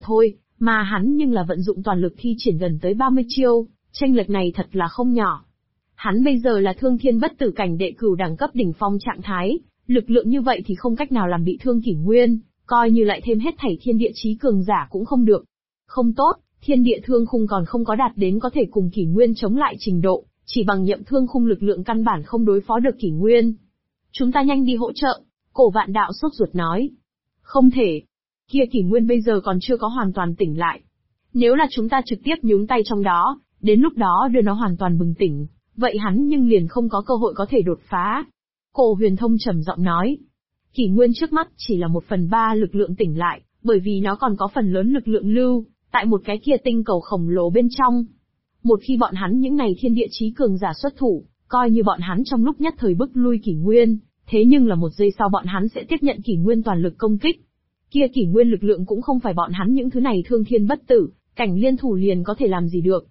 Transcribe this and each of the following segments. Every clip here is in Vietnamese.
thôi, mà hắn nhưng là vận dụng toàn lực thi triển gần tới 30 chiêu, chênh lệch này thật là không nhỏ. Hắn bây giờ là thương thiên bất tử cảnh đệ cửu đẳng cấp đỉnh phong trạng thái, lực lượng như vậy thì không cách nào làm bị thương Kỷ Nguyên, coi như lại thêm hết thảy thiên địa chí cường giả cũng không được. Không tốt, thiên địa thương khung còn không có đạt đến có thể cùng Kỷ Nguyên chống lại trình độ, chỉ bằng nhậm thương khung lực lượng căn bản không đối phó được Kỷ Nguyên. Chúng ta nhanh đi hỗ trợ, Cổ Vạn Đạo sốt ruột nói. Không thể. Kia Kỷ Nguyên bây giờ còn chưa có hoàn toàn tỉnh lại. Nếu là chúng ta trực tiếp nhúng tay trong đó, đến lúc đó đưa nó hoàn toàn bừng tỉnh, vậy hắn nhưng liền không có cơ hội có thể đột phá. Cổ Huyền Thông trầm giọng nói. Kỷ Nguyên trước mắt chỉ là 1/3 lực lượng tỉnh lại, bởi vì nó còn có phần lớn lực lượng lưu, tại một cái kia tinh cầu khổng lồ bên trong. Một khi bọn hắn những này thiên địa chí cường giả xuất thủ, coi như bọn hắn trong lúc nhất thời bức lui Kỷ Nguyên, thế nhưng là một giây sau bọn hắn sẽ tiếp nhận Kỷ Nguyên toàn lực công kích. Kia Kỷ Nguyên lực lượng cũng không phải bọn hắn những thứ này thương thiên bất tử, cảnh liên thủ liền có thể làm gì được.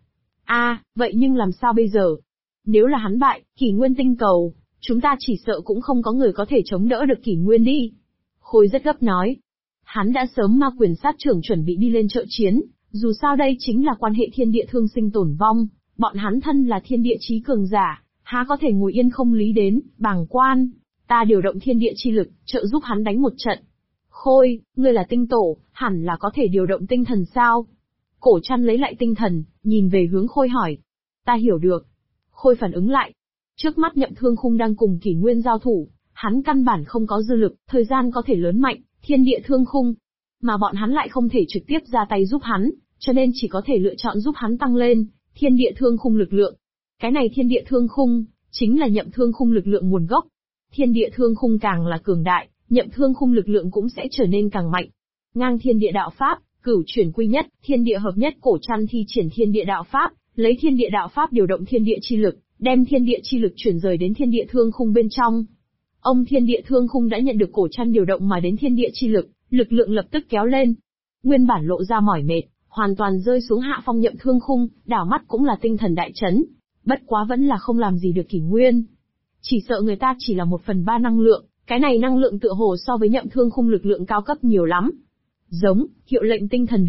Vậy nhưng làm sao bây giờ? Nếu là hắn bại, Kỷ Nguyên tinh cầu, chúng ta chỉ sợ cũng không có người có thể chống đỡ được Kỷ Nguyên đi. Khôi rất gấp nói. Hắn đã sớm ma quyền sát trưởng chuẩn bị đi lên trợ chiến, dù sao đây chính là quan hệ thiên địa thương sinh tổn vong, bọn hắn thân là thiên địa chí cường giả, há có thể ngồi yên không lý đến, bàng quan. Ta điều động thiên địa chi lực, trợ giúp hắn đánh một trận. Khôi, ngươi là tinh tổ, hẳn là có thể điều động tinh thần sao? Cổ Trăn lấy lại tinh thần, nhìn về hướng Khôi hỏi. Ta hiểu được. Khôi phản ứng lại. Trước mắt Nhậm Thương Khung đang cùng Kỷ Nguyên giao thủ, hắn căn bản không có dư lực, thời gian có thể lớn mạnh, thiên địa thương khung. Mà bọn hắn lại không thể trực tiếp ra tay giúp hắn, cho nên chỉ có thể lựa chọn giúp hắn tăng lên thiên địa thương khung lực lượng. Cái này thiên địa thương khung, chính là Nhậm Thương Khung lực lượng nguồn gốc. Thiên địa thương khung càng là cường đại, Nhậm Thương Khung lực lượng cũng sẽ trở nên càng mạnh. Ngang thiên địa đạo pháp, cửu chuyển quy nhất, thiên địa hợp nhất. Cổ Trăn thi triển thiên địa đạo pháp, lấy thiên địa đạo pháp điều động thiên địa chi lực, đem thiên địa chi lực chuyển rời đến thiên địa thương khung bên trong. Ông thiên địa thương khung đã nhận được Cổ Trăn điều động mà đến thiên địa chi lực, lực lượng lập tức kéo lên. Nguyên bản lộ ra mỏi mệt, hoàn toàn rơi xuống hạ phong Nhậm Thương Khung, đảo mắt cũng là tinh thần đại chấn. Bất quá vẫn là không làm gì được Kỷ Nguyên. Chỉ sợ người ta chỉ là 1/3 năng lượng, cái này năng lượng tựa hồ so với Nhậm Thương Khung lực lượng cao cấp nhiều lắm. Giống, hiệu lệnh tinh thần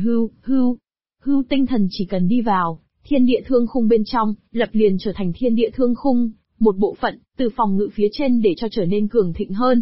hưu tinh thần chỉ cần đi vào thiên địa thương khung bên trong, lập liền trở thành thiên địa thương khung, một bộ phận, từ phòng ngự phía trên để cho trở nên cường thịnh hơn.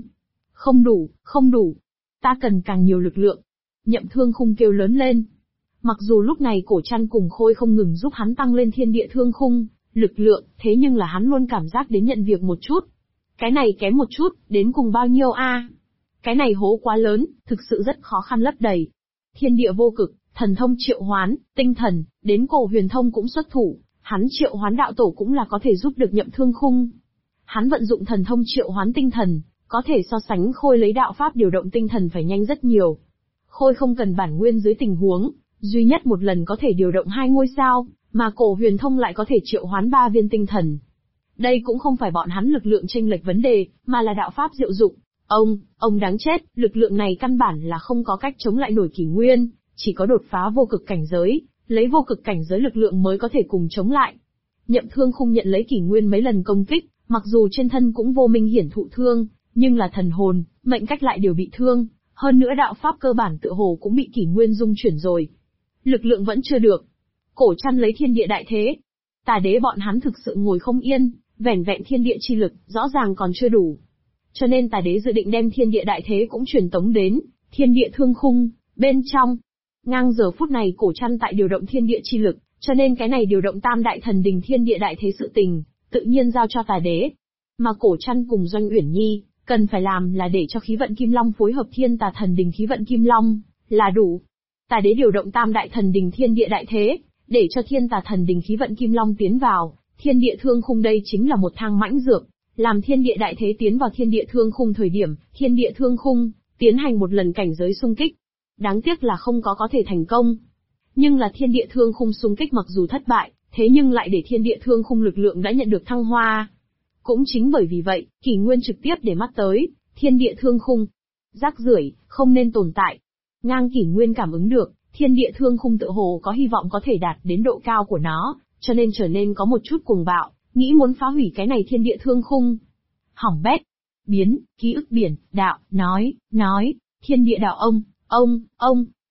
Không đủ. Ta cần càng nhiều lực lượng. Nhậm Thương Khung kêu lớn lên. Mặc dù lúc này Cổ Trăn cùng Khôi không ngừng giúp hắn tăng lên thiên địa thương khung, lực lượng, thế nhưng là hắn luôn cảm giác đến nhận việc một chút. Cái này kém một chút, đến cùng bao nhiêu a? Cái này hố quá lớn, thực sự rất khó khăn lấp đầy. Thiên địa vô cực, thần thông triệu hoán, tinh thần, đến Cổ Huyền Thông cũng xuất thủ, hắn triệu hoán đạo tổ cũng là có thể giúp được Nhậm Thương Khung. Hắn vận dụng thần thông triệu hoán tinh thần, có thể so sánh Khôi lấy đạo pháp điều động tinh thần phải nhanh rất nhiều. Khôi không cần bản nguyên dưới tình huống, duy nhất một lần có thể điều động 2 ngôi sao, mà Cổ Huyền Thông lại có thể triệu hoán 3 viên tinh thần. Đây cũng không phải bọn hắn lực lượng chênh lệch vấn đề, mà là đạo pháp diệu dụng. Ông đáng chết, lực lượng này căn bản là không có cách chống lại nổi Kỷ Nguyên, chỉ có đột phá vô cực cảnh giới, lấy vô cực cảnh giới lực lượng mới có thể cùng chống lại. Nhậm Thương Khung nhận lấy Kỷ Nguyên mấy lần công kích, mặc dù trên thân cũng vô minh hiển thụ thương, nhưng là thần hồn, mệnh cách lại đều bị thương, hơn nữa đạo pháp cơ bản tựa hồ cũng bị Kỷ Nguyên dung chuyển rồi. Lực lượng vẫn chưa được. Cổ Trăn lấy thiên địa đại thế. Tà đế bọn hắn thực sự ngồi không yên, vẻn vẹn thiên địa chi lực, rõ ràng còn chưa đủ. Cho nên Tà đế dự định đem thiên địa đại thế cũng truyền tống đến thiên địa thương khung bên trong. Ngang giờ phút này Cổ Trăn tại điều động thiên địa chi lực, cho nên cái này điều động tam đại thần đình thiên địa đại thế sự tình, tự nhiên giao cho Tà đế. Mà Cổ Trăn cùng Doanh Uyển Nhi, cần phải làm là để cho khí vận Kim Long phối hợp thiên tà thần đình khí vận Kim Long, là đủ. Tà đế điều động tam đại thần đình thiên địa đại thế, để cho thiên tà thần đình khí vận Kim Long tiến vào thiên địa thương khung. Đây chính là một thang mãnh dược, làm thiên địa đại thế tiến vào thiên địa thương khung thời điểm, thiên địa thương khung tiến hành một lần cảnh giới xung kích. Đáng tiếc là không có thể thành công. Nhưng là thiên địa thương khung xung kích mặc dù thất bại, thế nhưng lại để thiên địa thương khung lực lượng đã nhận được thăng hoa. Cũng chính bởi vì vậy, Kỷ Nguyên trực tiếp để mắt tới thiên địa thương khung. Rác rưởi, không nên tồn tại. Ngang Kỷ Nguyên cảm ứng được, thiên địa thương khung tựa hồ có hy vọng có thể đạt đến độ cao của nó, cho nên trở nên có một chút cuồng bạo, nghĩ muốn phá hủy cái này thiên địa thương khung. Hỏng bét. Biến, ký ức biển, đạo, nói, thiên địa đạo ông.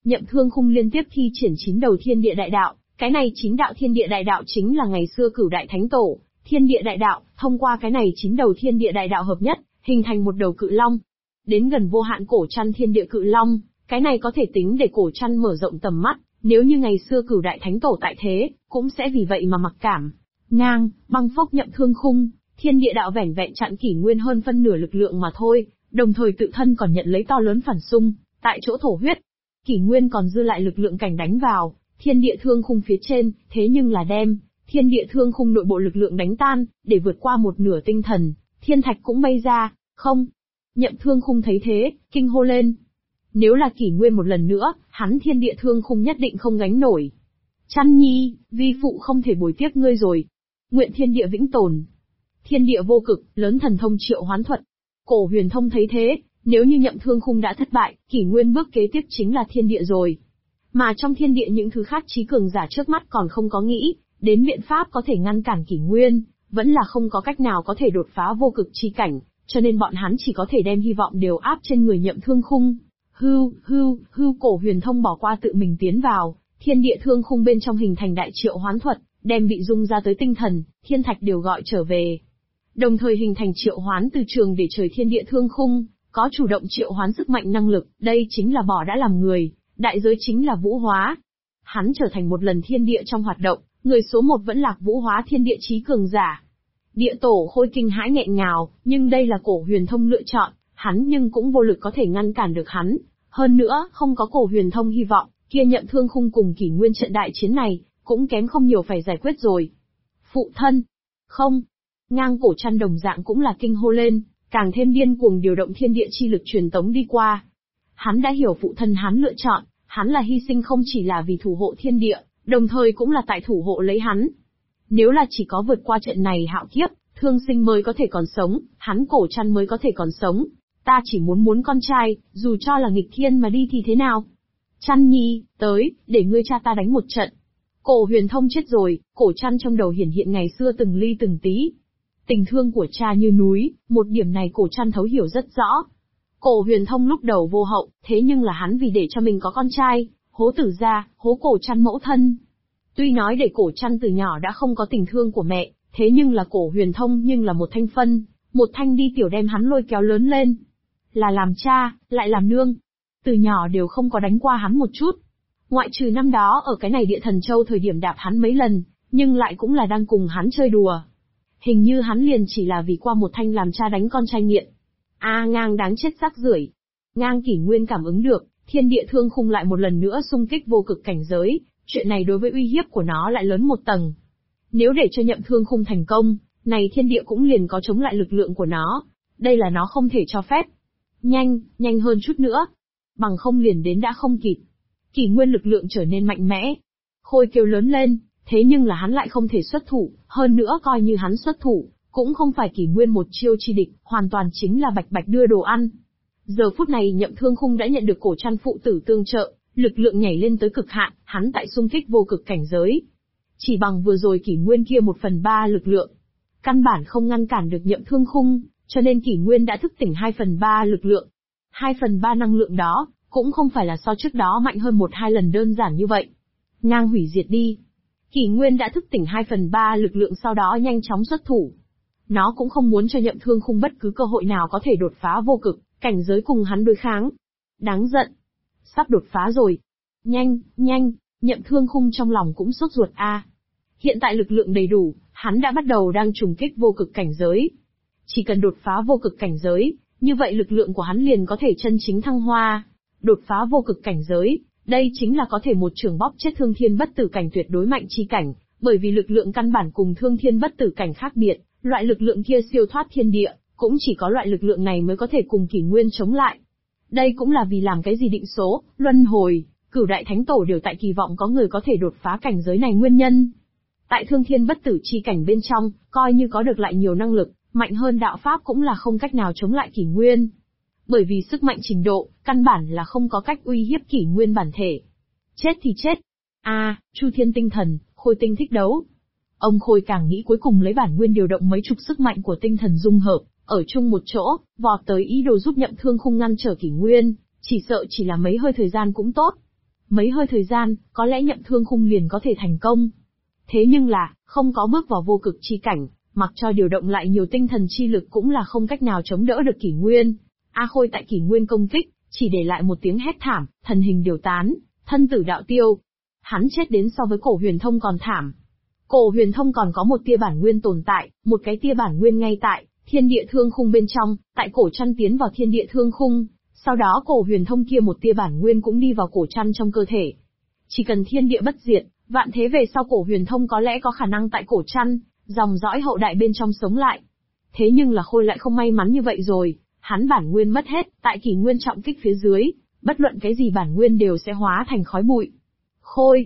Nhậm Thương Khung liên tiếp thi triển 9 đầu thiên địa đại đạo, cái này 9 đạo thiên địa đại đạo chính là ngày xưa Cửu Đại Thánh Tổ, thiên địa đại đạo, thông qua cái này 9 đầu thiên địa đại đạo hợp nhất, hình thành một đầu cự long. Đến gần vô hạn cổ trăn thiên địa cự long, cái này có thể tính để cổ trăn mở rộng tầm mắt, nếu như ngày xưa Cửu Đại Thánh Tổ tại thế, cũng sẽ vì vậy mà mặc cảm. Ngang, băng phốc Nhậm Thương Khung, thiên địa đạo vẻn vẹn chặn Kỷ Nguyên hơn phân nửa lực lượng mà thôi, đồng thời tự thân còn nhận lấy to lớn phản xung, tại chỗ thổ huyết. Kỷ Nguyên còn dư lại lực lượng cảnh đánh vào, thiên địa thương khung phía trên, thế nhưng là đem thiên địa thương khung nội bộ lực lượng đánh tan, để vượt qua một nửa tinh thần, thiên thạch cũng bay ra, không. Nhậm Thương Khung thấy thế, kinh hô lên. Nếu là Kỷ Nguyên một lần nữa, hắn thiên địa thương khung nhất định không gánh nổi. Chăn nhi, vi phụ không thể bồi tiếp ngươi rồi. Nguyện thiên địa vĩnh tồn. Thiên địa vô cực, lớn thần thông triệu hoán thuật. Cổ Huyền Thông thấy thế, nếu như Nhậm Thương Khung đã thất bại, Kỷ Nguyên bước kế tiếp chính là thiên địa rồi. Mà trong thiên địa những thứ khác trí cường giả trước mắt còn không có nghĩ đến biện pháp có thể ngăn cản Kỷ Nguyên, vẫn là không có cách nào có thể đột phá vô cực chi cảnh, cho nên bọn hắn chỉ có thể đem hy vọng đều áp trên người Nhậm Thương Khung. Hưu, Cổ Huyền Thông bỏ qua tự mình tiến vào, thiên địa thương khung bên trong hình thành đại triệu hoán thuật, đem bị dung ra tới tinh thần, thiên thạch đều gọi trở về. Đồng thời hình thành triệu hoán từ trường để trời thiên địa thương khung, có chủ động triệu hoán sức mạnh năng lực, đây chính là bỏ đã làm người, đại giới chính là vũ hóa. Hắn trở thành một lần thiên địa trong hoạt động, người số một vẫn là vũ hóa thiên địa chí cường giả. Địa tổ Khôi kinh hãi nghẹn ngào, nhưng đây là Cổ Huyền Thông lựa chọn, hắn nhưng cũng vô lực có thể ngăn cản được hắn. Hơn nữa, không có Cổ Huyền Thông hy vọng, kia Nhậm Thương Khung cùng Kỷ Nguyên trận đại chiến này, cũng kém không nhiều phải giải quyết rồi. Phụ thân! Không! Ngang cổ chăn đồng dạng cũng là kinh hô lên, càng thêm điên cuồng điều động thiên địa chi lực truyền tống đi qua. Hắn đã hiểu phụ thân hắn lựa chọn, hắn là hy sinh không chỉ là vì thủ hộ thiên địa, đồng thời cũng là tại thủ hộ lấy hắn. Nếu là chỉ có vượt qua trận này hạo kiếp, Thương Sinh mới có thể còn sống, hắn cổ chăn mới có thể còn sống. Ta chỉ muốn con trai, dù cho là nghịch thiên mà đi thì thế nào? Chăn nhi, tới, để ngươi cha ta đánh một trận. Cổ Huyền Thông chết rồi, cổ chăn trong đầu hiển hiện ngày xưa từng ly từng tí. Tình thương của cha như núi, một điểm này cổ chăn thấu hiểu rất rõ. Cổ Huyền Thông lúc đầu vô hậu, thế nhưng là hắn vì để cho mình có con trai, hố tử gia, hố cổ chăn mẫu thân. Tuy nói để cổ chăn từ nhỏ đã không có tình thương của mẹ, thế nhưng là Cổ Huyền Thông nhưng là một thanh phân, một thanh đi tiểu đem hắn lôi kéo lớn lên. Là làm cha, lại làm nương. Từ nhỏ đều không có đánh qua hắn một chút. Ngoại trừ năm đó ở cái này Địa Thần Châu thời điểm đạp hắn mấy lần, nhưng lại cũng là đang cùng hắn chơi đùa. Hình như hắn liền chỉ là vì qua một thanh làm cha đánh con trai nghiện. Ngang đáng chết rác rưởi. Ngang Kỷ Nguyên cảm ứng được, thiên địa thương khung lại một lần nữa xung kích vô cực cảnh giới, chuyện này đối với uy hiếp của nó lại lớn một tầng. Nếu để cho Nhậm Thương Khung thành công, này thiên địa cũng liền có chống lại lực lượng của nó. Đây là nó không thể cho phép. Nhanh hơn chút nữa. Bằng không liền đến đã không kịp. Kỷ Nguyên lực lượng trở nên mạnh mẽ. Khôi kêu lớn lên, thế nhưng là hắn lại không thể xuất thủ, hơn nữa coi như hắn xuất thủ, cũng không phải Kỷ Nguyên một chiêu chi địch, hoàn toàn chính là bạch bạch đưa đồ ăn. Giờ phút này Nhậm Thương Khung đã nhận được cổ chăn phụ tử tương trợ, lực lượng nhảy lên tới cực hạn, hắn tại xung kích vô cực cảnh giới. Chỉ bằng vừa rồi Kỷ Nguyên kia 1/3 lực lượng, căn bản không ngăn cản được Nhậm Thương Khung, cho nên Kỷ Nguyên đã thức tỉnh 2/3 lực lượng. 2/3 năng lượng đó, cũng không phải là so trước đó mạnh hơn 1-2 lần đơn giản như vậy. Ngang hủy diệt đi. Kỷ Nguyên đã thức tỉnh 2/3 lực lượng sau đó nhanh chóng xuất thủ. Nó cũng không muốn cho Nhậm Thương Khung bất cứ cơ hội nào có thể đột phá vô cực, cảnh giới cùng hắn đối kháng. Đáng giận. Sắp đột phá rồi. Nhanh, Nhậm Thương Khung trong lòng cũng sốt ruột Hiện tại lực lượng đầy đủ, hắn đã bắt đầu đang trùng kích vô cực cảnh giới. Chỉ cần đột phá vô cực cảnh giới, như vậy lực lượng của hắn liền có thể chân chính thăng hoa. Đột phá vô cực cảnh giới, đây chính là có thể một trường bóp chết thương thiên bất tử cảnh tuyệt đối mạnh chi cảnh, bởi vì lực lượng căn bản cùng thương thiên bất tử cảnh khác biệt, loại lực lượng kia siêu thoát thiên địa, cũng chỉ có loại lực lượng này mới có thể cùng Kỷ Nguyên chống lại. Đây cũng là vì làm cái gì định số, luân hồi, Cửu Đại Thánh Tổ đều tại kỳ vọng có người có thể đột phá cảnh giới này nguyên nhân. Tại thương thiên bất tử chi cảnh bên trong, coi như có được lại nhiều năng lực, mạnh hơn đạo pháp cũng là không cách nào chống lại Kỷ Nguyên. Bởi vì sức mạnh trình độ, căn bản là không có cách uy hiếp Kỷ Nguyên bản thể. Chết thì chết. Chu Thiên tinh thần, Khôi tinh thích đấu. Ông Khôi càng nghĩ cuối cùng lấy bản nguyên điều động mấy chục sức mạnh của tinh thần dung hợp, ở chung một chỗ, vọt tới ý đồ giúp Nhậm Thương Khung ngăn trở Kỷ Nguyên, chỉ sợ chỉ là mấy hơi thời gian cũng tốt. Mấy hơi thời gian, có lẽ Nhậm Thương Khung liền có thể thành công. Thế nhưng là, không có bước vào vô cực chi cảnh, mặc cho điều động lại nhiều tinh thần chi lực cũng là không cách nào chống đỡ được Kỷ Nguyên. A Khôi tại Kỷ Nguyên công kích, chỉ để lại một tiếng hét thảm, thần hình điều tán, thân tử đạo tiêu. Hắn chết đến so với Cổ Huyền Thông còn thảm. Cổ Huyền Thông còn có một tia bản nguyên tồn tại, một cái tia bản nguyên ngay tại Thiên Địa Thương Khung bên trong, tại cổ chăn tiến vào Thiên Địa Thương Khung, sau đó Cổ Huyền Thông kia một tia bản nguyên cũng đi vào cổ chăn trong cơ thể. Chỉ cần thiên địa bất diệt, vạn thế về sau Cổ Huyền Thông có lẽ có khả năng tại cổ chăn, dòng dõi hậu đại bên trong sống lại. Thế nhưng là Khôi lại không may mắn như vậy rồi, hắn bản nguyên mất hết, tại Kỷ Nguyên trọng kích phía dưới, bất luận cái gì bản nguyên đều sẽ hóa thành khói bụi. Khôi,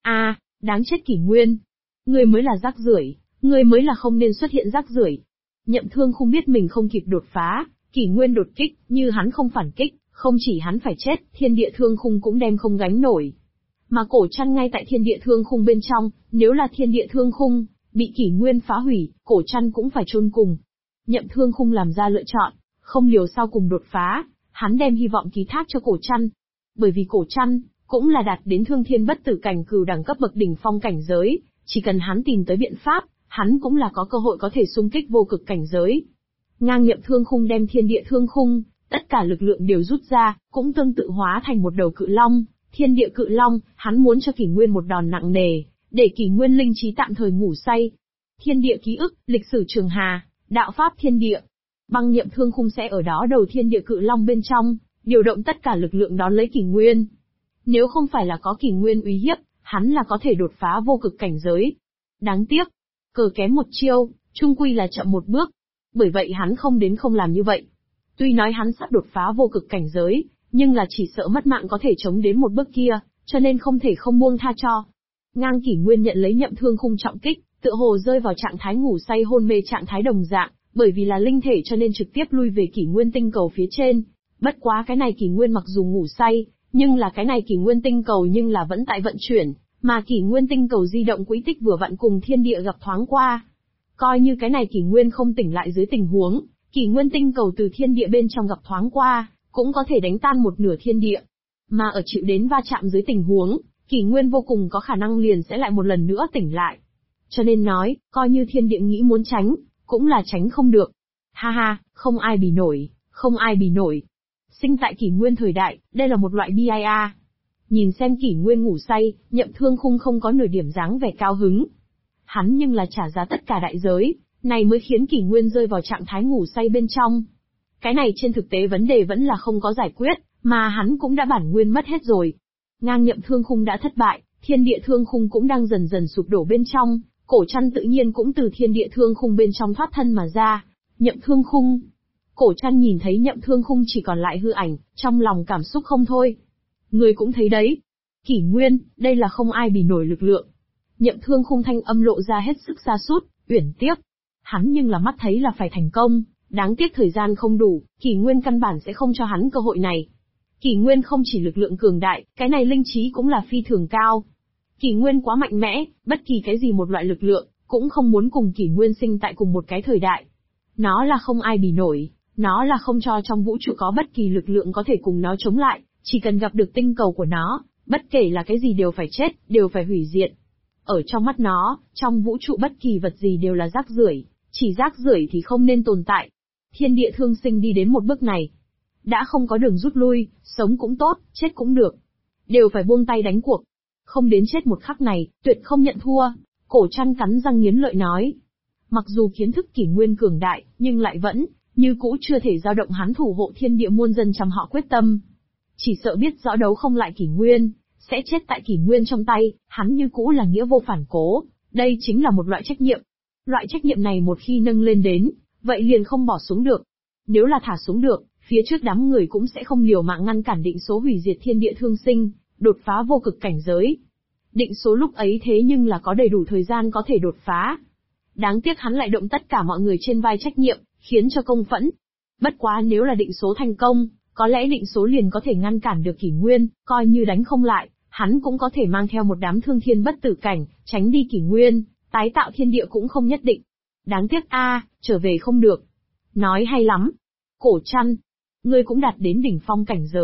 đáng chết Kỷ Nguyên. Ngươi mới là rác rưởi, ngươi mới là không nên xuất hiện rác rưởi. Nhậm Thương không biết mình không kịp đột phá, Kỷ Nguyên đột kích, như hắn không phản kích, không chỉ hắn phải chết, Thiên Địa Thương Khung cũng đem không gánh nổi. Mà cổ chăn ngay tại Thiên Địa Thương Khung bên trong, nếu là Thiên Địa Thương Khung bị Kỷ Nguyên phá hủy, cổ chăn cũng phải chôn cùng. Nhậm Thương Khung làm ra lựa chọn, không liều sau cùng đột phá, hắn đem hy vọng ký thác cho cổ chăn. Bởi vì cổ chăn cũng là đạt đến thương thiên bất tử cảnh cửu đẳng cấp bậc đỉnh phong cảnh giới, chỉ cần hắn tìm tới biện pháp, hắn cũng là có cơ hội có thể xung kích vô cực cảnh giới. Ngang Nhậm Thương Khung đem Thiên Địa Thương Khung, tất cả lực lượng đều rút ra, cũng tương tự hóa thành một đầu cự long, Thiên Địa Cự Long, hắn muốn cho Kỷ Nguyên một đòn nặng nề, để Kỷ Nguyên linh trí tạm thời ngủ say. Thiên địa ký ức, lịch sử trường hà, đạo pháp thiên địa. Băng Nhậm Thương Khung sẽ ở đó đầu Thiên Địa Cự Long bên trong, điều động tất cả lực lượng đón lấy Kỷ Nguyên. Nếu không phải là có Kỷ Nguyên uy hiếp, hắn là có thể đột phá vô cực cảnh giới. Đáng tiếc, cờ kém một chiêu, chung quy là chậm một bước. Bởi vậy hắn không đến không làm như vậy. Tuy nói hắn sắp đột phá vô cực cảnh giới, nhưng là chỉ sợ mất mạng có thể chống đến một bước kia, cho nên không thể không buông tha cho. Ngang Kỷ Nguyên nhận lấy Nhậm Thương Khung trọng kích, tựa hồ rơi vào trạng thái ngủ say hôn mê trạng thái đồng dạng, bởi vì là linh thể cho nên trực tiếp lui về Kỷ Nguyên tinh cầu phía trên. Bất quá cái này Kỷ Nguyên mặc dù ngủ say, nhưng là cái này Kỷ Nguyên tinh cầu nhưng là vẫn tại vận chuyển, mà Kỷ Nguyên tinh cầu di động quỹ tích vừa vặn cùng thiên địa gặp thoáng qua. Coi như cái này Kỷ Nguyên không tỉnh lại dưới tình huống, Kỷ Nguyên tinh cầu từ thiên địa bên trong gặp thoáng qua, cũng có thể đánh tan một nửa thiên địa. Mà ở chịu đến va chạm dưới tình huống, Kỷ Nguyên vô cùng có khả năng liền sẽ lại một lần nữa tỉnh lại. Cho nên nói, coi như thiên địa nghĩ muốn tránh, cũng là tránh không được. Ha ha, không ai bì nổi, không ai bì nổi. Sinh tại Kỷ Nguyên thời đại, đây là một loại BIA. Nhìn xem Kỷ Nguyên ngủ say, Nhậm Thương Khung không có nửa điểm dáng vẻ cao hứng. Hắn nhưng là trả giá tất cả đại giới, này mới khiến Kỷ Nguyên rơi vào trạng thái ngủ say bên trong. Cái này trên thực tế vấn đề vẫn là không có giải quyết, mà hắn cũng đã bản nguyên mất hết rồi. Ngang Nhậm Thương Khung đã thất bại, Thiên Địa Thương Khung cũng đang dần dần sụp đổ bên trong, cổ chăn tự nhiên cũng từ Thiên Địa Thương Khung bên trong thoát thân mà ra. Nhậm Thương Khung. Cổ chăn nhìn thấy Nhậm Thương Khung chỉ còn lại hư ảnh, trong lòng cảm xúc không thôi. Người cũng thấy đấy. Kỷ Nguyên, đây là không ai bì nổi lực lượng. Nhậm Thương Khung thanh âm lộ ra hết sức xa sút, uyển tiếc. Hắn nhưng là mắt thấy là phải thành công, đáng tiếc thời gian không đủ, Kỷ Nguyên căn bản sẽ không cho hắn cơ hội này. Kỷ Nguyên không chỉ lực lượng cường đại, cái này linh trí cũng là phi thường cao. Kỷ Nguyên quá mạnh mẽ, bất kỳ cái gì một loại lực lượng, cũng không muốn cùng Kỷ Nguyên sinh tại cùng một cái thời đại. Nó là không ai bì nổi, nó là không cho trong vũ trụ có bất kỳ lực lượng có thể cùng nó chống lại, chỉ cần gặp được tinh cầu của nó, bất kể là cái gì đều phải chết, đều phải hủy diệt. Ở trong mắt nó, trong vũ trụ bất kỳ vật gì đều là rác rưởi, chỉ rác rưởi thì không nên tồn tại. Thiên địa thương sinh đi đến một bước này. Đã không có đường rút lui, sống cũng tốt, chết cũng được. Đều phải buông tay đánh cuộc. Không đến chết một khắc này, tuyệt không nhận thua. Cổ chăn cắn răng nghiến lợi nói. Mặc dù kiến thức Kỷ Nguyên cường đại, nhưng lại vẫn, như cũ chưa thể dao động hắn thủ hộ thiên địa muôn dân trăm họ quyết tâm. Chỉ sợ biết rõ đấu không lại Kỷ Nguyên, sẽ chết tại Kỷ Nguyên trong tay, hắn như cũ là nghĩa vô phản cố. Đây chính là một loại trách nhiệm. Loại trách nhiệm này một khi nâng lên đến, vậy liền không bỏ xuống được. Nếu là thả xuống được, phía trước đám người cũng sẽ không liều mạng ngăn cản định số hủy diệt thiên địa thương sinh, đột phá vô cực cảnh giới. Định số lúc ấy thế nhưng là có đầy đủ thời gian có thể đột phá. Đáng tiếc hắn lại động tất cả mọi người trên vai trách nhiệm, khiến cho công phẫn. Bất quá nếu là định số thành công, có lẽ định số liền có thể ngăn cản được Kỷ Nguyên, coi như đánh không lại, hắn cũng có thể mang theo một đám thương thiên bất tử cảnh, tránh đi Kỷ Nguyên, tái tạo thiên địa cũng không nhất định. Đáng tiếc trở về không được. Nói hay lắm. Cổ chăn, ngươi cũng đạt đến đỉnh phong cảnh giới,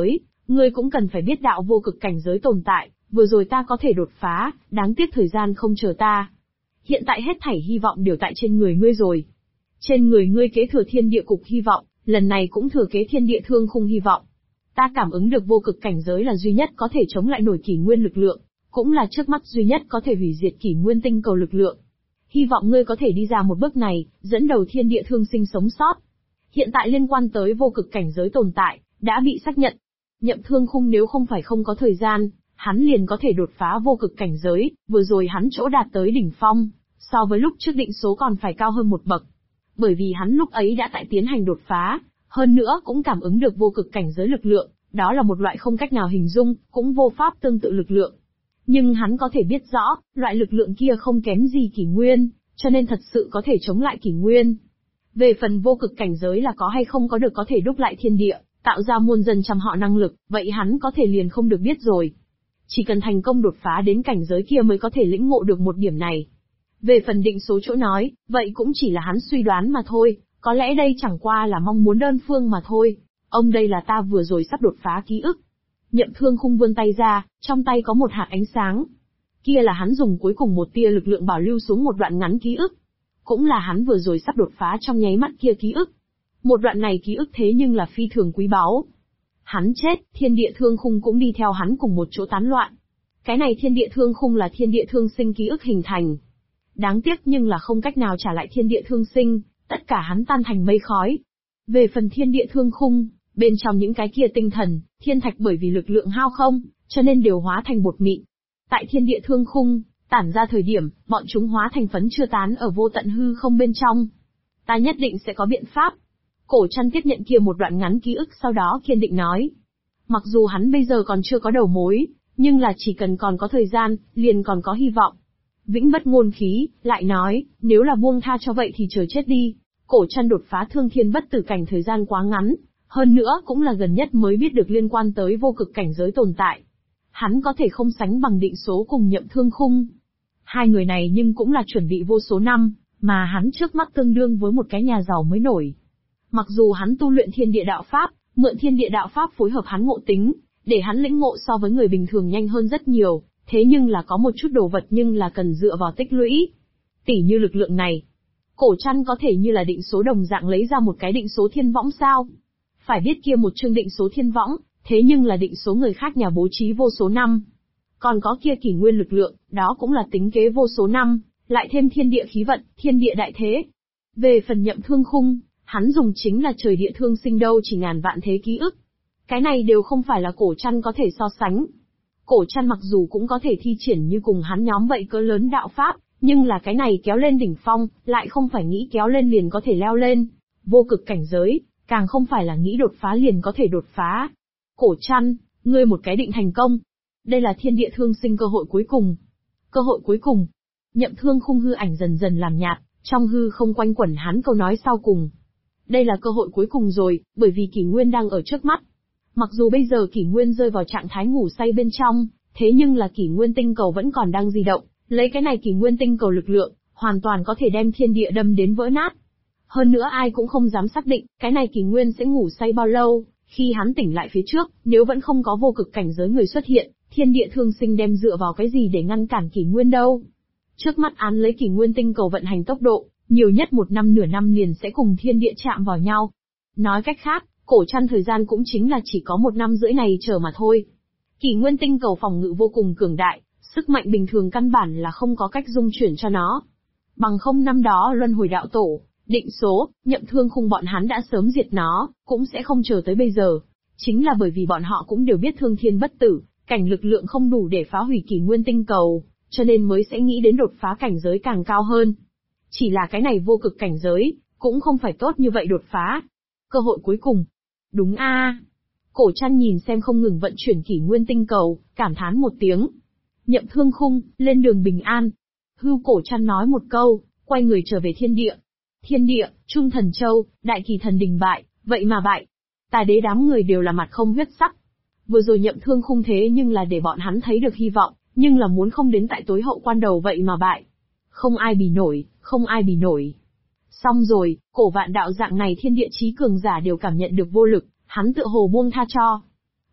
ngươi cũng cần phải biết đạo vô cực cảnh giới tồn tại, vừa rồi ta có thể đột phá, đáng tiếc thời gian không chờ ta. Hiện tại hết thảy hy vọng đều tại trên người ngươi rồi. Trên người ngươi kế thừa thiên địa cục hy vọng, lần này cũng thừa kế thiên địa thương khung hy vọng. Ta cảm ứng được vô cực cảnh giới là duy nhất có thể chống lại nổi kỷ nguyên lực lượng, cũng là trước mắt duy nhất có thể hủy diệt kỷ nguyên tinh cầu lực lượng. Hy vọng ngươi có thể đi ra một bước này, dẫn đầu thiên địa thương sinh sống sót. Hiện tại liên quan tới vô cực cảnh giới tồn tại, đã bị xác nhận. Nhậm Thương Khung nếu không phải không có thời gian, hắn liền có thể đột phá vô cực cảnh giới, vừa rồi hắn chỗ đạt tới đỉnh phong, so với lúc trước định số còn phải cao hơn một bậc. Bởi vì hắn lúc ấy đã tại tiến hành đột phá, hơn nữa cũng cảm ứng được vô cực cảnh giới lực lượng, đó là một loại không cách nào hình dung, cũng vô pháp tương tự lực lượng. Nhưng hắn có thể biết rõ, loại lực lượng kia không kém gì kỷ nguyên, cho nên thật sự có thể chống lại kỷ nguyên. Về phần vô cực cảnh giới là có hay không có được có thể đúc lại thiên địa, tạo ra muôn dân trăm họ năng lực, vậy hắn có thể liền không được biết rồi. Chỉ cần thành công đột phá đến cảnh giới kia mới có thể lĩnh ngộ được một điểm này. Về phần định số chỗ nói, vậy cũng chỉ là hắn suy đoán mà thôi, có lẽ đây chẳng qua là mong muốn đơn phương mà thôi. Ông đây là ta vừa rồi sắp đột phá ký ức. Nhậm Thương Khung vươn tay ra, trong tay có một hạt ánh sáng. Kia là hắn dùng cuối cùng một tia lực lượng bảo lưu xuống một đoạn ngắn ký ức. Cũng là hắn vừa rồi sắp đột phá trong nháy mắt kia ký ức. Một đoạn này ký ức thế nhưng là phi thường quý báu. Hắn chết, thiên địa thương khung cũng đi theo hắn cùng một chỗ tán loạn. Cái này thiên địa thương khung là thiên địa thương sinh ký ức hình thành. Đáng tiếc nhưng là không cách nào trả lại thiên địa thương sinh, tất cả hắn tan thành mây khói. Về phần thiên địa thương khung, bên trong những cái kia tinh thần, thiên thạch bởi vì lực lượng hao không, cho nên đều hóa thành bột mịn. Tại thiên địa thương khung, tản ra thời điểm, bọn chúng hóa thành phấn chưa tán ở vô tận hư không bên trong. Ta nhất định sẽ có biện pháp. Cổ Trăn tiếp nhận kia một đoạn ngắn ký ức sau đó kiên định nói. Mặc dù hắn bây giờ còn chưa có đầu mối, nhưng là chỉ cần còn có thời gian, liền còn có hy vọng. Vĩnh bất ngôn khí, lại nói, nếu là buông tha cho vậy thì chờ chết đi. Cổ Trăn đột phá thương thiên bất tử cảnh thời gian quá ngắn, hơn nữa cũng là gần nhất mới biết được liên quan tới vô cực cảnh giới tồn tại. Hắn có thể không sánh bằng định số cùng Nhậm Thương Khung. Hai người này nhưng cũng là chuẩn bị vô số năm, mà hắn trước mắt tương đương với một cái nhà giàu mới nổi. Mặc dù hắn tu luyện thiên địa đạo pháp, mượn thiên địa đạo pháp phối hợp hắn ngộ tính, để hắn lĩnh ngộ so với người bình thường nhanh hơn rất nhiều, thế nhưng là có một chút đồ vật nhưng là cần dựa vào tích lũy. Tỉ như lực lượng này. Cổ Trăn có thể như là định số đồng dạng lấy ra một cái định số thiên võng sao? Phải biết kia một chương định số thiên võng, thế nhưng là định số người khác nhà bố trí vô số năm. Còn có kia kỷ nguyên lực lượng, đó cũng là tính kế vô số năm, lại thêm thiên địa khí vận, thiên địa đại thế. Về phần Nhậm Thương Khung, hắn dùng chính là trời địa thương sinh đâu chỉ ngàn vạn thế ký ức. Cái này đều không phải là Cổ Trăn có thể so sánh. Cổ Trăn mặc dù cũng có thể thi triển như cùng hắn nhóm vậy cỡ lớn đạo pháp, nhưng là cái này kéo lên đỉnh phong, lại không phải nghĩ kéo lên liền có thể leo lên. Vô cực cảnh giới, càng không phải là nghĩ đột phá liền có thể đột phá. Cổ Trăn, ngươi một cái định thành công. Đây là thiên địa thương sinh cơ hội cuối cùng. Cơ hội cuối cùng. Nhậm Thương Khung hư ảnh dần dần làm nhạt, trong hư không quanh quẩn hắn câu nói sau cùng. Đây là cơ hội cuối cùng rồi, bởi vì kỷ nguyên đang ở trước mắt. Mặc dù bây giờ kỷ nguyên rơi vào trạng thái ngủ say bên trong, thế nhưng là kỷ nguyên tinh cầu vẫn còn đang di động, lấy cái này kỷ nguyên tinh cầu lực lượng, hoàn toàn có thể đem thiên địa đâm đến vỡ nát. Hơn nữa ai cũng không dám xác định, cái này kỷ nguyên sẽ ngủ say bao lâu, khi hắn tỉnh lại phía trước, nếu vẫn không có vô cực cảnh giới người xuất hiện, thiên địa thương sinh đem dựa vào cái gì để ngăn cản kỷ nguyên đâu. Trước mắt án lấy kỷ nguyên tinh cầu vận hành tốc độ, nhiều nhất một năm nửa năm liền sẽ cùng thiên địa chạm vào nhau. Nói cách khác, Cổ Trăn thời gian cũng chính là chỉ có 1 năm rưỡi này chờ mà thôi. Kỷ nguyên tinh cầu phòng ngự vô cùng cường đại, sức mạnh bình thường căn bản là không có cách dung chuyển cho nó. Bằng không năm đó luân hồi đạo tổ, định số, Nhậm Thương Khung bọn hắn đã sớm diệt nó, cũng sẽ không chờ tới bây giờ. Chính là bởi vì bọn họ cũng đều biết thương thiên bất tử, cảnh lực lượng không đủ để phá hủy kỷ nguyên tinh cầu, cho nên mới sẽ nghĩ đến đột phá cảnh giới càng cao hơn. Chỉ là cái này vô cực cảnh giới, cũng không phải tốt như vậy đột phá. Cơ hội cuối cùng. Đúng a. Cổ Trăn nhìn xem không ngừng vận chuyển kỷ nguyên tinh cầu, cảm thán một tiếng. Nhậm Thương Khung, lên đường bình an. Hưu Cổ Trăn nói một câu, quay người trở về thiên địa. Thiên địa, Trung Thần Châu, Đại Kỳ Thần Đình bại, vậy mà bại. Tà đế đám người đều là mặt không huyết sắc. Vừa rồi Nhậm Thương Khung thế nhưng là để bọn hắn thấy được hy vọng, nhưng là muốn không đến tại tối hậu quan đầu vậy mà bại. Không ai bì nổi, không ai bì nổi. Xong rồi, Cổ Vạn Đạo dạng này thiên địa chí cường giả đều cảm nhận được vô lực, hắn tựa hồ buông tha cho.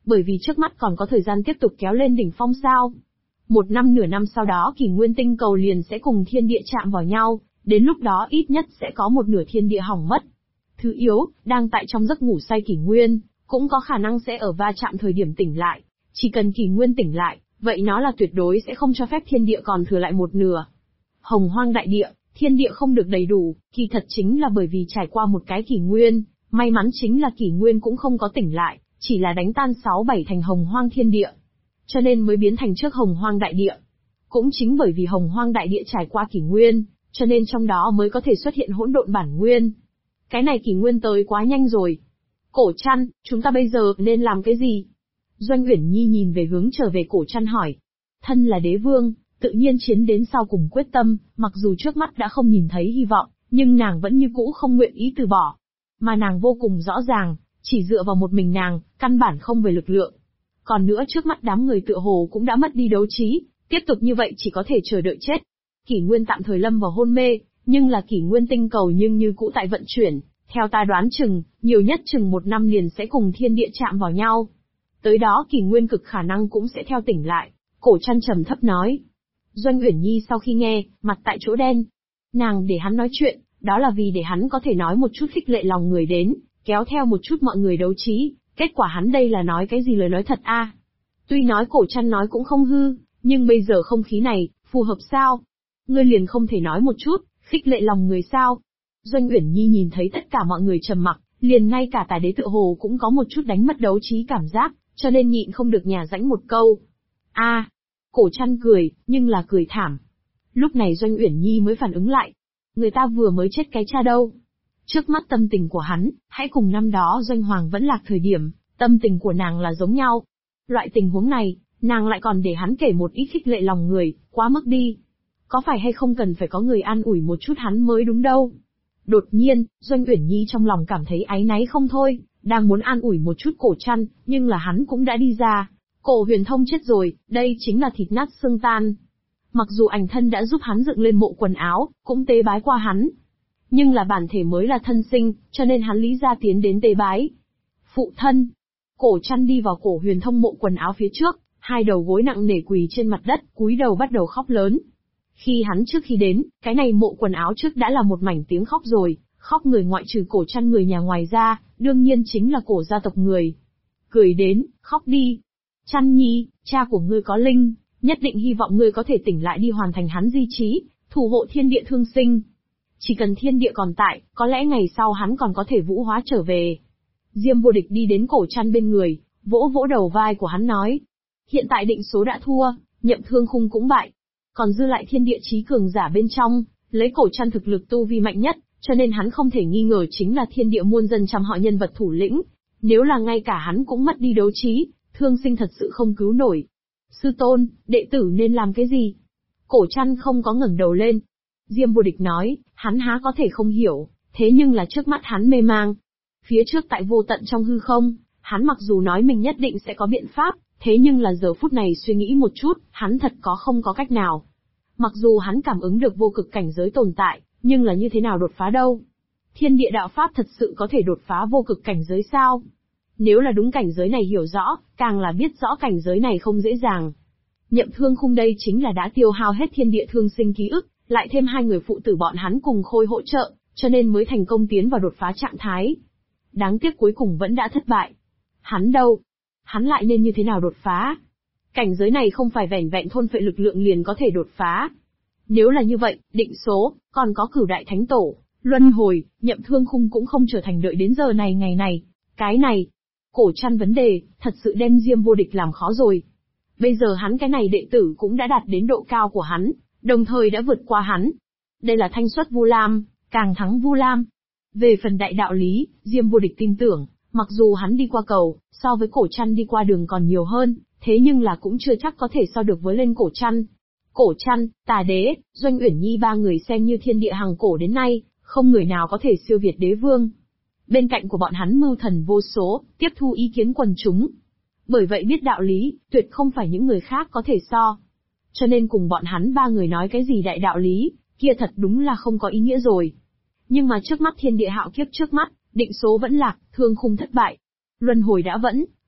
Bởi vì trước mắt còn có thời gian tiếp tục kéo lên đỉnh phong sao. Một năm nửa năm sau đó kỷ nguyên tinh cầu liền sẽ cùng thiên địa chạm vào nhau, đến lúc đó ít nhất sẽ có một nửa thiên địa hỏng mất. Thứ yếu, đang tại trong giấc ngủ say kỷ nguyên, cũng có khả năng sẽ ở va chạm thời điểm tỉnh lại. Chỉ cần kỷ nguyên tỉnh lại, vậy nó là tuyệt đối sẽ không cho phép thiên địa còn thừa lại một nửa. Hồng hoang đại địa, thiên địa không được đầy đủ, kỳ thật chính là bởi vì trải qua một cái kỷ nguyên, may mắn chính là kỷ nguyên cũng không có tỉnh lại, chỉ là đánh tan 6-7 thành hồng hoang thiên địa. Cho nên mới biến thành trước hồng hoang đại địa. Cũng chính bởi vì hồng hoang đại địa trải qua kỷ nguyên, cho nên trong đó mới có thể xuất hiện hỗn độn bản nguyên. Cái này kỷ nguyên tới quá nhanh rồi. Cổ Trăn, chúng ta bây giờ nên làm cái gì? Doanh Uyển Nhi nhìn về hướng trở về Cổ Trăn hỏi. Thân là đế vương, tự nhiên chiến đến sau cùng quyết tâm, mặc dù trước mắt đã không nhìn thấy hy vọng, nhưng nàng vẫn như cũ không nguyện ý từ bỏ. Mà nàng vô cùng rõ ràng, chỉ dựa vào một mình nàng, căn bản không về lực lượng. Còn nữa trước mắt đám người tựa hồ cũng đã mất đi đấu trí, tiếp tục như vậy chỉ có thể chờ đợi chết. Kỷ nguyên tạm thời lâm vào hôn mê, nhưng là kỷ nguyên tinh cầu nhưng như cũ tại vận chuyển, theo ta đoán chừng, nhiều nhất chừng 1 năm liền sẽ cùng thiên địa chạm vào nhau. Tới đó kỷ nguyên cực khả năng cũng sẽ theo tỉnh lại. Cổ Trăn trầm thấp nói. Doanh Uyển Nhi sau khi nghe, mặt tại chỗ đen. Nàng để hắn nói chuyện, đó là vì để hắn có thể nói một chút khích lệ lòng người đến, kéo theo một chút mọi người đấu trí. Kết quả hắn đây là nói cái gì lời nói thật a? Tuy nói Cổ Trăn nói cũng không hư, nhưng bây giờ không khí này, phù hợp sao? Ngươi liền không thể nói một chút, khích lệ lòng người sao? Doanh Uyển Nhi nhìn thấy tất cả mọi người trầm mặc, liền ngay cả Tà Đế tựa hồ cũng có một chút đánh mất đấu trí cảm giác, cho nên nhịn không được nhả rãnh một câu. A, Cổ Trăn cười, nhưng là cười thảm. Lúc này Doanh Uyển Nhi mới phản ứng lại. Người ta vừa mới chết cái cha đâu. Trước mắt tâm tình của hắn, hãy cùng năm đó Doanh Hoàng vẫn lạc thời điểm, tâm tình của nàng là giống nhau. Loại tình huống này, nàng lại còn để hắn kể một ít khích lệ lòng người, quá mức đi. Có phải hay không cần phải có người an ủi một chút hắn mới đúng đâu. Đột nhiên, Doanh Uyển Nhi trong lòng cảm thấy áy náy không thôi, đang muốn an ủi một chút Cổ Trăn, nhưng là hắn cũng đã đi ra. Cổ Huyền Thông chết rồi, đây chính là thịt nát xương tan. Mặc dù ảnh thân đã giúp hắn dựng lên mộ quần áo, cũng tế bái qua hắn. Nhưng là bản thể mới là thân sinh, cho nên hắn lý ra tiến đến tế bái. Phụ thân. Cổ Trăn đi vào Cổ Huyền Thông mộ quần áo phía trước, hai đầu gối nặng nề quỳ trên mặt đất, cúi đầu bắt đầu khóc lớn. Khi hắn trước khi đến, cái này mộ quần áo trước đã là một mảnh tiếng khóc rồi, khóc người ngoại trừ Cổ Trăn người nhà ngoài ra, đương nhiên chính là Cổ gia tộc người. Cười đến, khóc đi. Trăn Nhi, cha của ngươi có linh, nhất định hy vọng ngươi có thể tỉnh lại đi hoàn thành hắn di chí, thủ hộ thiên địa thương sinh. Chỉ cần thiên địa còn tại, có lẽ ngày sau hắn còn có thể vũ hóa trở về. Diêm Vô Địch đi đến Cổ Trăn bên người, vỗ vỗ đầu vai của hắn nói. Hiện tại định số đã thua, Nhậm Thương Khung cũng bại. Còn dư lại thiên địa chí cường giả bên trong, lấy Cổ Trăn thực lực tu vi mạnh nhất, cho nên hắn không thể nghi ngờ chính là thiên địa muôn dân trăm họ nhân vật thủ lĩnh. Nếu là ngay cả hắn cũng mất đi đấu trí, thương sinh thật sự không cứu nổi. Sư tôn, đệ tử nên làm cái gì? Cổ Trăn không có ngẩng đầu lên. Diêm Vô Địch nói, hắn há có thể không hiểu, thế nhưng là trước mắt hắn mê mang. Phía trước tại vô tận trong hư không, hắn mặc dù nói mình nhất định sẽ có biện pháp, thế nhưng là giờ phút này suy nghĩ một chút, hắn thật không có cách nào. Mặc dù hắn cảm ứng được vô cực cảnh giới tồn tại, nhưng là như thế nào đột phá đâu? Thiên địa đạo pháp thật sự có thể đột phá vô cực cảnh giới sao? Nếu là đúng cảnh giới này hiểu rõ, càng là biết rõ cảnh giới này không dễ dàng. Nhậm Thương Khung đây chính là đã tiêu hao hết thiên địa thương sinh ký ức, lại thêm hai người phụ tử bọn hắn cùng Khôi hỗ trợ, cho nên mới thành công tiến vào đột phá trạng thái. Đáng tiếc cuối cùng vẫn đã thất bại. Hắn đâu? Hắn lại nên như thế nào đột phá? Cảnh giới này không phải vẻn vẹn thôn phệ lực lượng liền có thể đột phá. Nếu là như vậy, định số, còn có Cửu Đại Thánh Tổ, luân hồi, Nhậm Thương Khung cũng không trở thành đợi đến giờ này ngày này. Cái này, Cổ Trăn vấn đề, thật sự đem Diêm Vô Địch làm khó rồi. Bây giờ hắn cái này đệ tử cũng đã đạt đến độ cao của hắn, đồng thời đã vượt qua hắn. Đây là thanh xuất Vu Lam, càng thắng Vu Lam. Về phần đại đạo lý, Diêm Vô Địch tin tưởng, mặc dù hắn đi qua cầu, so với Cổ Trăn đi qua đường còn nhiều hơn, thế nhưng là cũng chưa chắc có thể so được với lên Cổ Trăn. Cổ Trăn, Tà Đế, Doanh Uyển Nhi ba người xem như thiên địa hằng cổ đến nay, không người nào có thể siêu việt đế vương. Bên cạnh của bọn hắn mưu thần vô số, tiếp thu ý kiến quần chúng. Bởi vậy biết đạo lý, tuyệt không phải những người khác có thể so. Cho nên cùng bọn hắn ba người nói cái gì đại đạo lý, kia thật đúng là không có ý nghĩa rồi. Nhưng mà trước mắt thiên địa hạo kiếp trước mắt, định số vẫn lạc, Thương Khung thất bại. Luân hồi đã vẫn,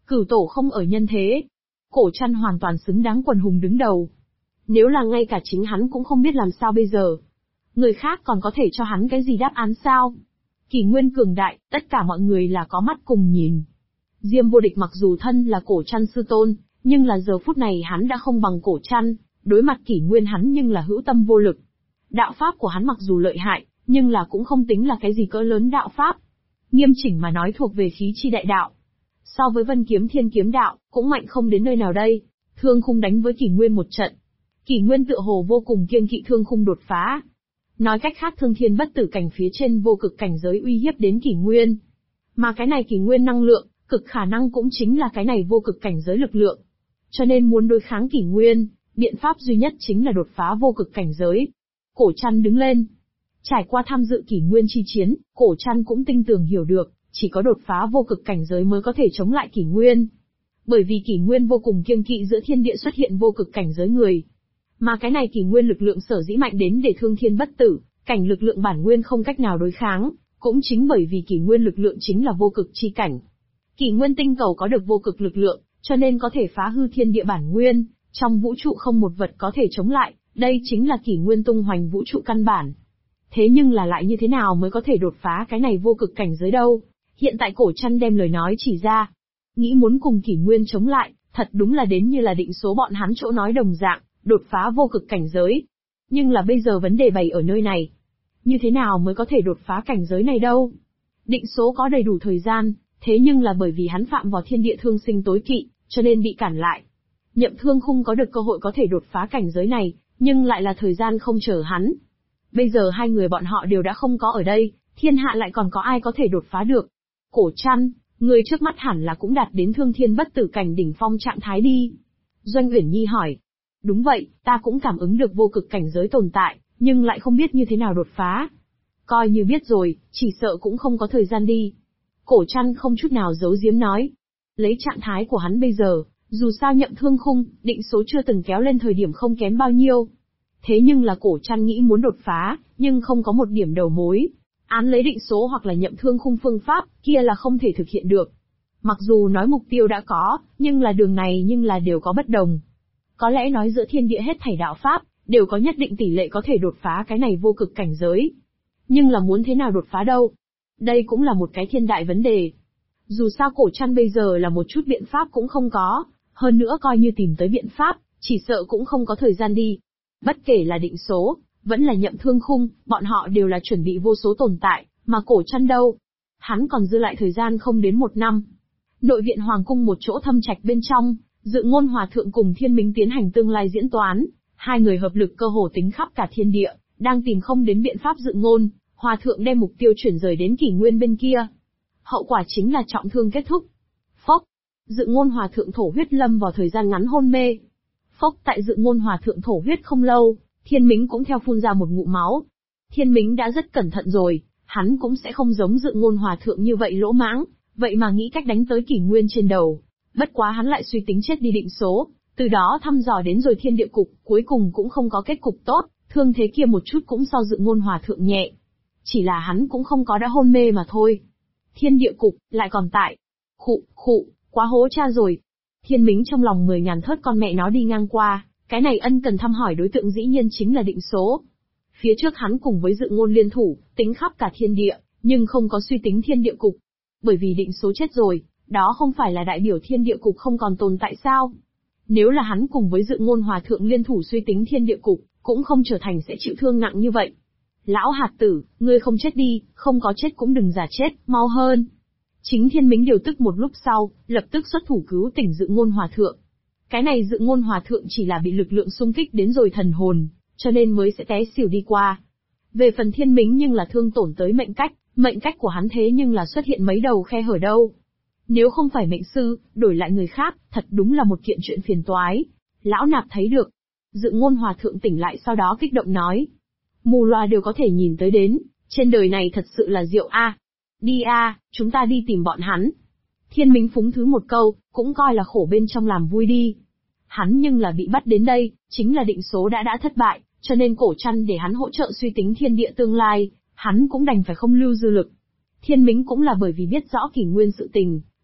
Cửu tổ không ở nhân thế. Cổ Trăn hoàn toàn xứng đáng quần hùng đứng đầu. Nếu là ngay cả chính hắn cũng không biết làm sao bây giờ. Người khác còn có thể cho hắn cái gì đáp án sao? Kỷ nguyên cường đại, tất cả mọi người là có mắt cùng nhìn. Diêm Vô Địch mặc dù thân là Cổ Trăn sư tôn, nhưng là giờ phút này hắn đã không bằng Cổ Trăn, đối mặt kỷ nguyên hắn nhưng là hữu tâm vô lực. Đạo pháp của hắn mặc dù lợi hại, nhưng là cũng không tính là cái gì cỡ lớn đạo pháp. Nghiêm chỉnh mà nói thuộc về khí chi đại đạo. So với Vân Kiếm Thiên kiếm đạo, cũng mạnh không đến nơi nào đây. Thương Khung đánh với kỷ nguyên một trận. Kỷ nguyên tựa hồ vô cùng kiêng kỵ Thương Khung đột phá. Nói cách khác Thương Thiên bất tử cảnh phía trên vô cực cảnh giới uy hiếp đến kỷ nguyên. Mà cái này kỷ nguyên năng lượng, cực khả năng cũng chính là cái này vô cực cảnh giới lực lượng. Cho nên muốn đối kháng kỷ nguyên, biện pháp duy nhất chính là đột phá vô cực cảnh giới. Cổ Trăn đứng lên. Trải qua tham dự kỷ nguyên chi chiến, Cổ Trăn cũng tinh tường hiểu được, chỉ có đột phá vô cực cảnh giới mới có thể chống lại kỷ nguyên. Bởi vì kỷ nguyên vô cùng kiêng kỵ giữa thiên địa xuất hiện vô cực cảnh giới người. Mà cái này kỷ nguyên lực lượng sở dĩ mạnh đến để thương thiên bất tử, cảnh lực lượng bản nguyên không cách nào đối kháng, cũng chính bởi vì kỷ nguyên lực lượng chính là vô cực chi cảnh. Kỷ nguyên tinh cầu có được vô cực lực lượng, cho nên có thể phá hư thiên địa bản nguyên, trong vũ trụ không một vật có thể chống lại, đây chính là kỷ nguyên tung hoành vũ trụ căn bản. Thế nhưng là lại như thế nào mới có thể đột phá cái này vô cực cảnh giới đâu? Hiện tại Cổ Trăn đem lời nói chỉ ra. Nghĩ muốn cùng kỷ nguyên chống lại, thật đúng là đến như là định số bọn hắn chỗ nói đồng dạng, đột phá vô cực cảnh giới. Nhưng là bây giờ vấn đề bày ở nơi này. Như thế nào mới có thể đột phá cảnh giới này đâu? Định số có đầy đủ thời gian, thế nhưng là bởi vì hắn phạm vào thiên địa thương sinh tối kỵ, cho nên bị cản lại. Nhậm Thương Khung có được cơ hội có thể đột phá cảnh giới này, nhưng lại là thời gian không chờ hắn. Bây giờ hai người bọn họ đều đã không có ở đây, thiên hạ lại còn có ai có thể đột phá được. Cổ Trăn, người trước mắt hẳn là cũng đạt đến thương thiên bất tử cảnh đỉnh phong trạng thái đi. Doanh Uyển Nhi hỏi. Đúng vậy, ta cũng cảm ứng được vô cực cảnh giới tồn tại, nhưng lại không biết như thế nào đột phá. Coi như biết rồi, chỉ sợ cũng không có thời gian đi. Cổ Trăn không chút nào giấu giếm nói. Lấy trạng thái của hắn bây giờ, dù sao Nhậm Thương Khung, định số chưa từng kéo lên thời điểm không kém bao nhiêu. Thế nhưng là Cổ Trăn nghĩ muốn đột phá, nhưng không có một điểm đầu mối. Án lấy định số hoặc là Nhậm Thương Khung phương pháp, kia là không thể thực hiện được. Mặc dù nói mục tiêu đã có, nhưng là đường này nhưng là đều có bất đồng. Có lẽ nói giữa thiên địa hết thảy đạo pháp, đều có nhất định tỷ lệ có thể đột phá cái này vô cực cảnh giới. Nhưng là muốn thế nào đột phá đâu? Đây cũng là một cái thiên đại vấn đề. Dù sao Cổ Trăn bây giờ là một chút biện pháp cũng không có, hơn nữa coi như tìm tới biện pháp, chỉ sợ cũng không có thời gian đi. Bất kể là định số, vẫn là Nhậm Thương Khung, bọn họ đều là chuẩn bị vô số tồn tại, mà Cổ Trăn đâu? Hắn còn dư lại thời gian không đến 1 năm. Nội viện Hoàng cung một chỗ thâm trạch bên trong, Dự Ngôn Hòa Thượng cùng Thiên Minh tiến hành tương lai diễn toán, hai người hợp lực cơ hồ tính khắp cả thiên địa, đang tìm không đến biện pháp Dự Ngôn, Hòa Thượng đem mục tiêu chuyển rời đến kỷ nguyên bên kia. Hậu quả chính là trọng thương kết thúc. Phốc, Dự Ngôn Hòa Thượng thổ huyết lâm vào thời gian ngắn hôn mê. Phốc, tại Dự Ngôn Hòa Thượng thổ huyết không lâu, Thiên Mính cũng theo phun ra một ngụm máu. Thiên Mính đã rất cẩn thận rồi, hắn cũng sẽ không giống Dự Ngôn Hòa Thượng như vậy lỗ mãng, vậy mà nghĩ cách đánh tới kỷ nguyên trên đầu. Bất quá hắn lại suy tính chết đi định số, từ đó thăm dò đến rồi thiên địa cục, cuối cùng cũng không có kết cục tốt, thương thế kia một chút cũng so Dự Ngôn Hòa Thượng nhẹ. Chỉ là hắn cũng không có đã hôn mê mà thôi. Thiên địa cục, lại còn tại. Khụ, quá hố cha rồi. Thiên Mính trong lòng 10.000 thớt con mẹ nó đi ngang qua, cái này ân cần thăm hỏi đối tượng dĩ nhiên chính là định số. Phía trước hắn cùng với Dự Ngôn liên thủ, tính khắp cả thiên địa, nhưng không có suy tính thiên địa cục. Bởi vì định số chết rồi, đó không phải là đại biểu thiên địa cục không còn tồn tại sao? Nếu là hắn cùng với Dự Ngôn Hòa Thượng liên thủ suy tính thiên địa cục, cũng không trở thành sẽ chịu thương nặng như vậy. Lão hạt tử, ngươi không chết đi, không có chết cũng đừng giả chết, mau hơn. Chính Thiên Mính điều tức một lúc sau, lập tức xuất thủ cứu tỉnh Dự Ngôn Hòa Thượng. Cái này Dự Ngôn Hòa Thượng chỉ là bị lực lượng xung kích đến rồi thần hồn, cho nên mới sẽ té xỉu đi qua. Về phần Thiên Mính nhưng là thương tổn tới mệnh cách của hắn thế nhưng là xuất hiện mấy đầu khe hở đâu. Nếu không phải mệnh sư, đổi lại người khác, thật đúng là một kiện chuyện phiền toái. Lão nạp thấy được. Dự Ngôn Hòa Thượng tỉnh lại sau đó kích động nói. Mù loà đều có thể nhìn tới đến, trên đời này thật sự là diệu a. Đi a, chúng ta đi tìm bọn hắn. Thiên Mính phúng thứ một câu, cũng coi là khổ bên trong làm vui đi. Hắn nhưng là bị bắt đến đây, chính là định số đã thất bại, cho nên Cổ Trăn để hắn hỗ trợ suy tính thiên địa tương lai, hắn cũng đành phải không lưu dư lực. Thiên Mính cũng là bởi vì biết rõ kỷ nguyên sự tình,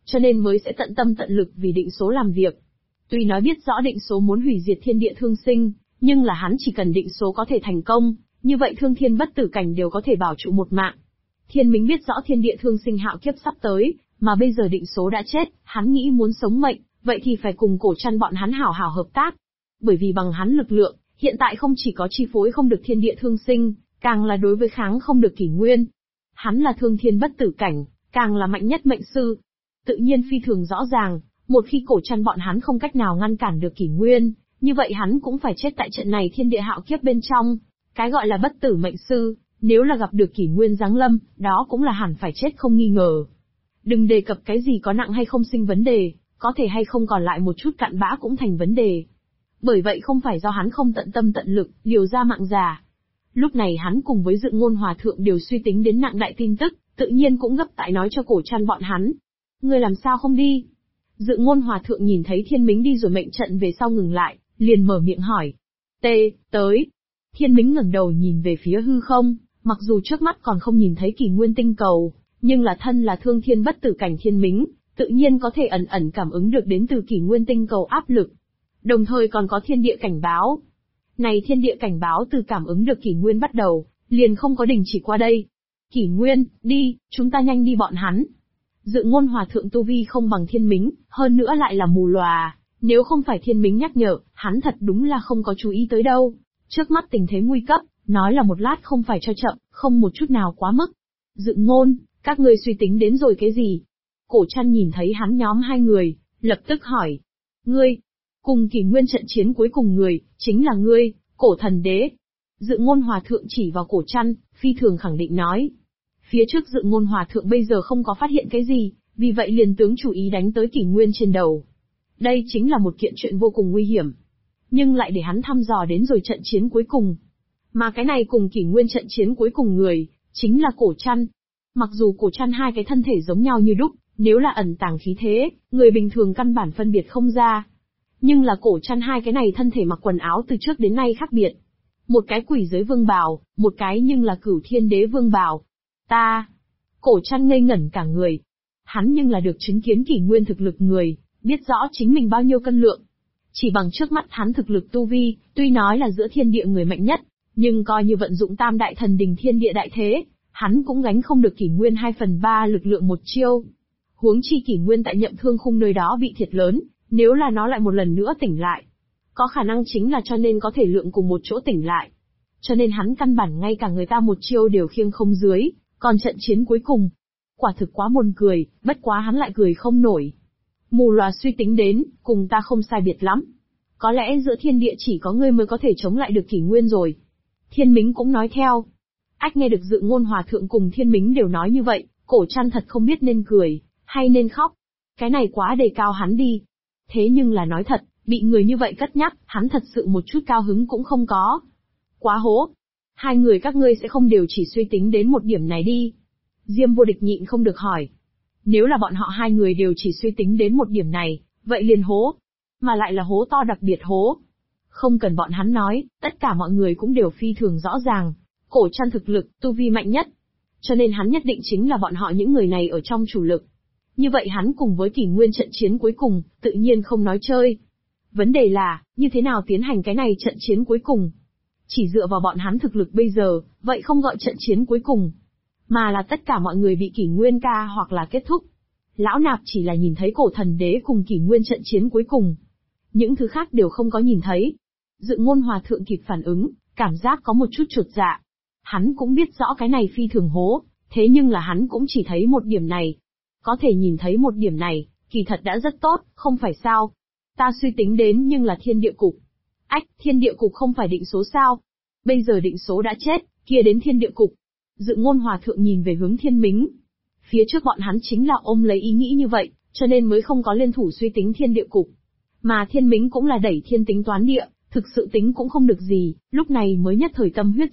cho nên mới sẽ tận tâm tận lực vì định số làm việc. Tuy nói biết rõ định số muốn hủy diệt thiên địa thương sinh, nhưng là hắn chỉ cần định số có thể thành công, như vậy thương thiên bất tử cảnh đều có thể bảo trụ một mạng. Thiên Mính biết rõ thiên địa thương sinh hạo kiếp sắp tới, mà bây giờ định số đã chết, hắn nghĩ muốn sống mệnh, vậy thì phải cùng Cổ Trăn bọn hắn hảo hảo hợp tác. Bởi vì bằng hắn lực lượng, hiện tại không chỉ có chi phối không được thiên địa thương sinh, càng là đối với kháng không được kỷ nguyên. Hắn là thương thiên bất tử cảnh, càng là mạnh nhất mệnh sư. Tự nhiên phi thường rõ ràng, một khi Cổ Trăn bọn hắn không cách nào ngăn cản được kỷ nguyên, như vậy hắn cũng phải chết tại trận này thiên địa hạo kiếp bên trong. Cái gọi là bất tử mệnh sư, nếu là gặp được kỷ nguyên giáng lâm, đó cũng là hẳn phải chết không nghi ngờ. Đừng đề cập cái gì có nặng hay không sinh vấn đề, có thể hay không còn lại một chút cặn bã cũng thành vấn đề. Bởi vậy không phải do hắn không tận tâm tận lực, liều ra mạng già. Lúc này hắn cùng với Dự Ngôn Hòa Thượng đều suy tính đến nặng đại tin tức, tự nhiên cũng gấp tại nói cho Cổ Trăn bọn hắn. Ngươi làm sao không đi? Dự Ngôn Hòa Thượng nhìn thấy Thiên Mính đi rồi mệnh trận về sau ngừng lại, liền mở miệng hỏi. Tới. Thiên Mính ngẩng đầu nhìn về phía hư không, mặc dù trước mắt còn không nhìn thấy kỷ nguyên tinh cầu, nhưng là thân là thương thiên bất tử cảnh Thiên Mính, tự nhiên có thể ẩn ẩn cảm ứng được đến từ kỷ nguyên tinh cầu áp lực. Đồng thời còn có thiên địa cảnh báo. Này thiên địa cảnh báo từ cảm ứng được kỷ nguyên bắt đầu, liền không có đình chỉ qua đây. Kỷ nguyên, đi, chúng ta nhanh đi bọn hắn. Dự Ngôn Hòa Thượng tu vi không bằng Thiên Mính, hơn nữa lại là mù lòa, nếu không phải Thiên Mính nhắc nhở, hắn thật đúng là không có chú ý tới đâu. Trước mắt tình thế nguy cấp, nói là một lát không phải cho chậm, không một chút nào quá mức. Dự Ngôn, các ngươi suy tính đến rồi cái gì? Cổ Trăn nhìn thấy hắn nhóm hai người, lập tức hỏi. Ngươi, cùng kỷ nguyên trận chiến cuối cùng người, chính là ngươi, Cổ Thần Đế. Dự Ngôn Hòa Thượng chỉ vào Cổ Trăn, phi thường khẳng định nói. Phía trước Dự Ngôn Hòa Thượng bây giờ không có phát hiện cái gì, vì vậy liền tướng chủ ý đánh tới kỷ nguyên trên đầu. Đây chính là một kiện chuyện vô cùng nguy hiểm. Nhưng lại để hắn thăm dò đến rồi trận chiến cuối cùng. Mà cái này cùng kỷ nguyên trận chiến cuối cùng người, chính là Cổ Trăn. Mặc dù Cổ Trăn hai cái thân thể giống nhau như đúc, nếu là ẩn tàng khí thế, người bình thường căn bản phân biệt không ra. Nhưng là Cổ Trăn hai cái này thân thể mặc quần áo từ trước đến nay khác biệt. Một cái quỷ giới vương bào, một cái nhưng là Cửu Thiên Đế vương bào. Cổ Trăn ngây ngẩn cả người. Hắn nhưng là được chứng kiến kỷ nguyên thực lực người, biết rõ chính mình bao nhiêu cân lượng. Chỉ bằng trước mắt hắn thực lực tu vi, tuy nói là giữa thiên địa người mạnh nhất, nhưng coi như vận dụng tam đại thần đình thiên địa đại thế, hắn cũng gánh không được kỷ nguyên 2/3 lực lượng một chiêu. Huống chi kỷ nguyên tại Nhậm Thương Khung nơi đó bị thiệt lớn, nếu là nó lại một lần nữa tỉnh lại. Có khả năng chính là cho nên có thể lượng cùng một chỗ tỉnh lại. Cho nên hắn căn bản ngay cả người ta một chiêu đều khiêng không dưới, còn trận chiến cuối cùng. Quả thực quá buồn cười, bất quá hắn lại cười không nổi. Mù lòa suy tính đến, cùng ta không sai biệt lắm. Có lẽ giữa thiên địa chỉ có ngươi mới có thể chống lại được kỷ nguyên rồi. Thiên Mính cũng nói theo. Ách nghe được Dự Ngôn Hòa Thượng cùng Thiên Mính đều nói như vậy, Cổ Trăn thật không biết nên cười, hay nên khóc. Cái này quá đề cao hắn đi. Thế nhưng là nói thật, bị người như vậy cất nhắc, hắn thật sự một chút cao hứng cũng không có. Quá hố. Hai người các ngươi sẽ không đều chỉ suy tính đến một điểm này đi. Diêm Vô Địch nhịn không được hỏi. Nếu là bọn họ hai người đều chỉ suy tính đến một điểm này, vậy liền hố. Mà lại là hố to đặc biệt hố. Không cần bọn hắn nói, tất cả mọi người cũng đều phi thường rõ ràng. Cổ Trăn thực lực, tu vi mạnh nhất. Cho nên hắn nhất định chính là bọn họ những người này ở trong chủ lực. Như vậy hắn cùng với kỷ nguyên trận chiến cuối cùng, tự nhiên không nói chơi. Vấn đề là, như thế nào tiến hành cái này trận chiến cuối cùng? Chỉ dựa vào bọn hắn thực lực bây giờ, vậy không gọi trận chiến cuối cùng. Mà là tất cả mọi người bị kỷ nguyên ca hoặc là kết thúc. Lão Nạp chỉ là nhìn thấy Cổ Thần Đế cùng kỷ nguyên trận chiến cuối cùng. Những thứ khác đều không có nhìn thấy. Dự Ngôn Hòa Thượng kịp phản ứng, cảm giác có một chút chột dạ. Hắn cũng biết rõ cái này phi thường hố, thế nhưng là hắn cũng chỉ thấy một điểm này. Có thể nhìn thấy một điểm này, kỳ thật đã rất tốt, không phải sao? Ta suy tính đến nhưng là thiên địa cục. Ách, thiên địa cục không phải định số sao? Bây giờ định số đã chết, kia đến thiên địa cục. Dự Ngôn Hòa Thượng nhìn về hướng Thiên Mính. Phía trước bọn hắn chính là ôm lấy ý nghĩ như vậy, cho nên mới không có liên thủ suy tính thiên địa cục. Mà Thiên Mính cũng là đẩy thiên tính toán địa, thực sự tính cũng không được gì, lúc này mới nhất thời tâm huyết